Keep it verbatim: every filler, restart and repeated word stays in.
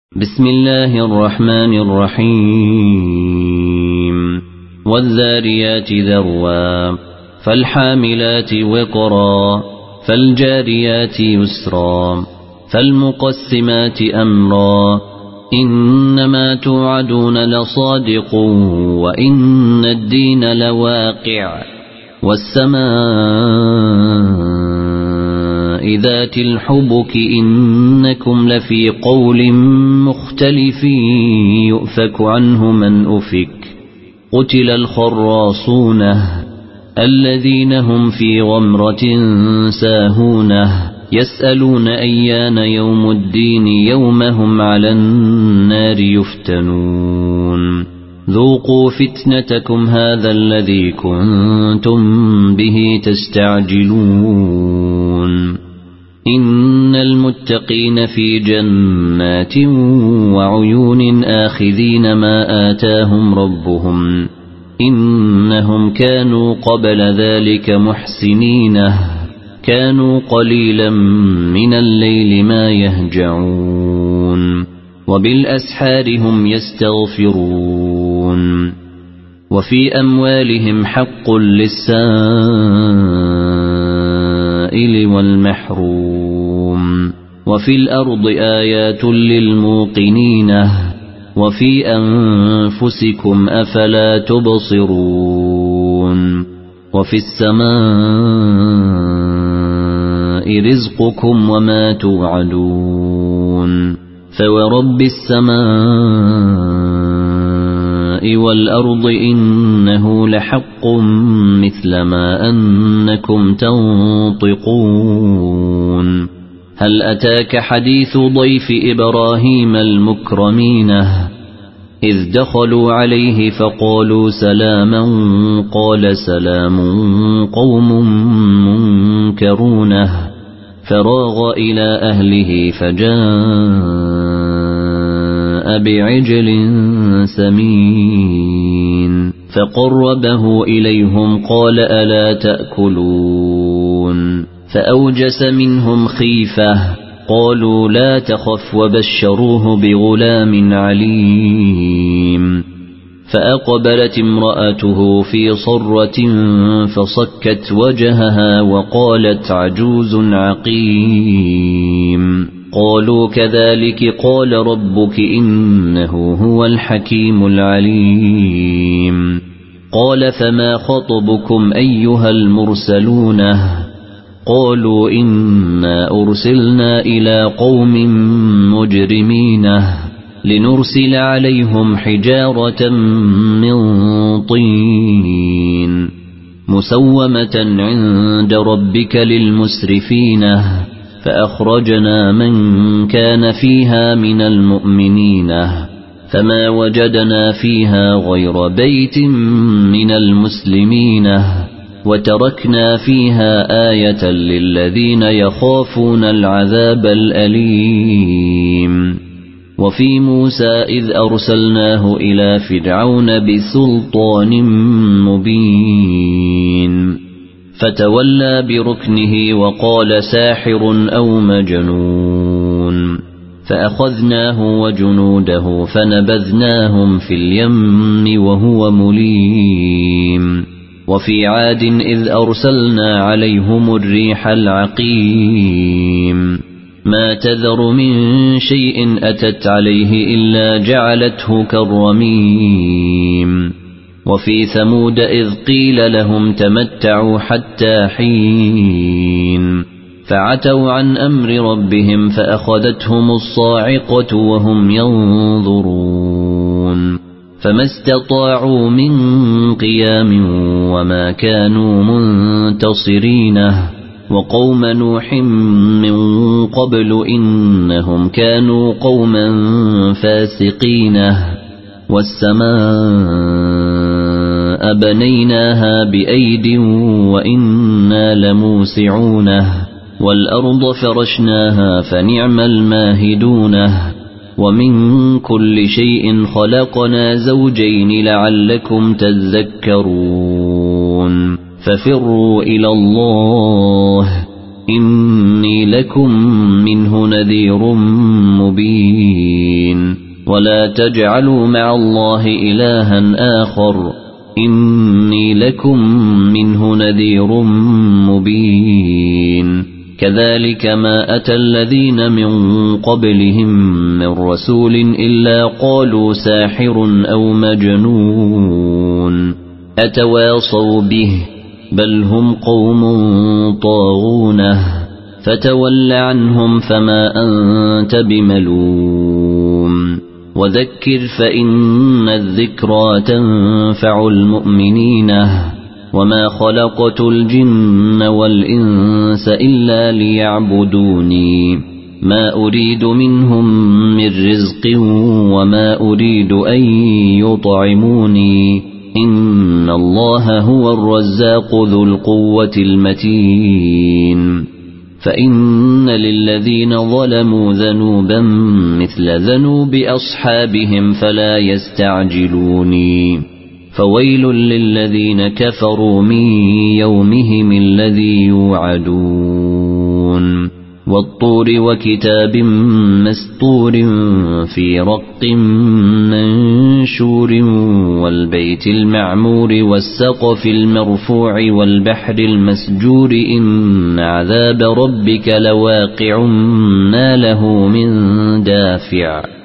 بسم الله الرحمن الرحيم والذاريات ذروا فالحاملات وقرا فالجاريات يسرا فالمقسمات أمرا إنما توعدون لصادق وإن الدين لواقع والسماء ذات الحبك إنكم لفي قول مختلف يؤفك عنه من أفك قتل الخراصون الذين هم في غمرة ساهون يسألون أيان يوم الدين يوم هم على النار يفتنون ذوقوا فتنتكم هذا الذي كنتم به تستعجلون إن المتقين في جنات وعيون آخذين ما آتاهم ربهم إنهم كانوا قبل ذلك محسنين كانوا قليلا من الليل ما يهجعون وبالأسحار هم يستغفرون وفي أموالهم حق للسائل والمحروم وفي الأرض آيات للموقنين وفي أنفسكم أفلا تبصرون وفي السماء رزقكم وما توعدون فورب السماء والأرض إنه لحق مثل ما أنكم تنطقون هل أتاك حديث ضيف إبراهيم المكرمين إذ دخلوا عليه فقالوا سلاما قال سلام قوم منكرون فراغ إلى أهله فجاء بعجل سمين فقربه إليهم قال ألا تأكلون فأوجس منهم خيفة قالوا لا تخف وبشروه بغلام عليم فأقبلت امرأته في صرة فصكت وجهها وقالت عجوز عقيم قالوا كذلك قال ربك إنه هو الحكيم العليم قال فما خطبكم أيها المرسلون قالوا إنا أرسلنا إلى قوم مجرمين لنرسل عليهم حجارة من طين مسومة عند ربك للمسرفين فأخرجنا من كان فيها من المؤمنين فما وجدنا فيها غير بيت من المسلمين وتركنا فيها آية للذين يخافون العذاب الأليم وفي موسى إذ أرسلناه إلى فرعون بسلطان مبين فتولى بركنه وقال ساحر أو مجنون فأخذناه وجنوده فنبذناهم في اليم وهو مليم وفي عاد إذ أرسلنا عليهم الريح العقيم ما تذر من شيء أتت عليه إلا جعلته كالرميم وفي ثمود إذ قيل لهم تمتعوا حتى حين فعتوا عن أمر ربهم فأخذتهم الصاعقة وهم ينظرون فما استطاعوا من قيام وما كانوا منتصرين وقوم نوح من قبل إنهم كانوا قوما فاسقين والسماء بنيناها بأيد وإنا لموسعون والأرض فرشناها فنعم الماهدون ومن كل شيء خلقنا زوجين لعلكم تذكرون ففروا إلى الله إني لكم منه نذير مبين ولا تجعلوا مع الله إلها آخر إني لكم منه نذير مبين كذلك ما أتى الذين من قبلهم من رسول إلا قالوا ساحر أو مجنون أتواصوا به بل هم قوم طاغون فتول عنهم فما أنت بملوم وذكر فإن الذكرى تنفع المؤمنين وما خلقت الجن والإنس إلا ليعبدوني ما أريد منهم من رزق وما أريد أن يطعموني إن الله هو الرزاق ذو القوة المتين فإن للذين ظلموا ذنوبا مثل ذنوب أصحابهم فلا يستعجلوني فويل للذين كفروا من يومهم الذي يوعدون والطور وكتاب مسطور في رق منشور والبيت المعمور والسقف المرفوع والبحر المسجور إن عذاب ربك لواقع ما له من دافع